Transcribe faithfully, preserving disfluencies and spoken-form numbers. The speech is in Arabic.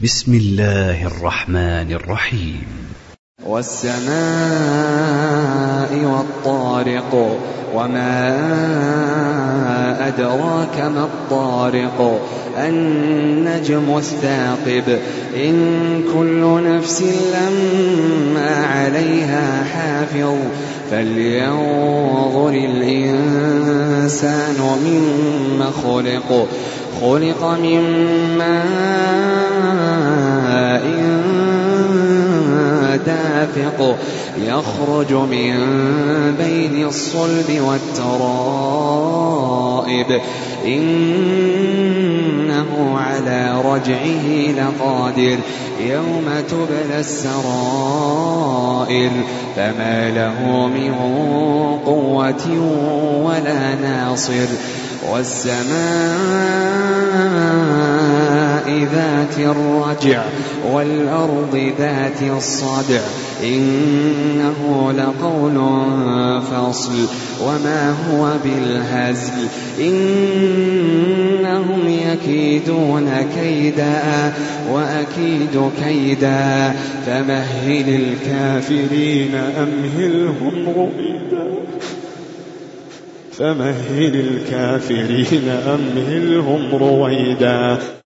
بسم الله الرحمن الرحيم. والسماء والطارق وما أدراك ما الطارق النجم الثاقب إن كل نفس لما عليها حافظ فلينظر الإنسان مما خلق خلق من ماء دافق يخرج من بين الصلب والترائب إنه على رجعه لقادر يوم تبلى السرائر فما له من قوة ولا ناصر والسماء ذات الرجع والأرض ذات الصدع إنه لقول فصل وما هو بالهزل إنهم يكيدون كيدا وأكيد كيدا فمهل الكافرين أمهلهم رويدا فمهل الكافرين أمهلهم رويدا.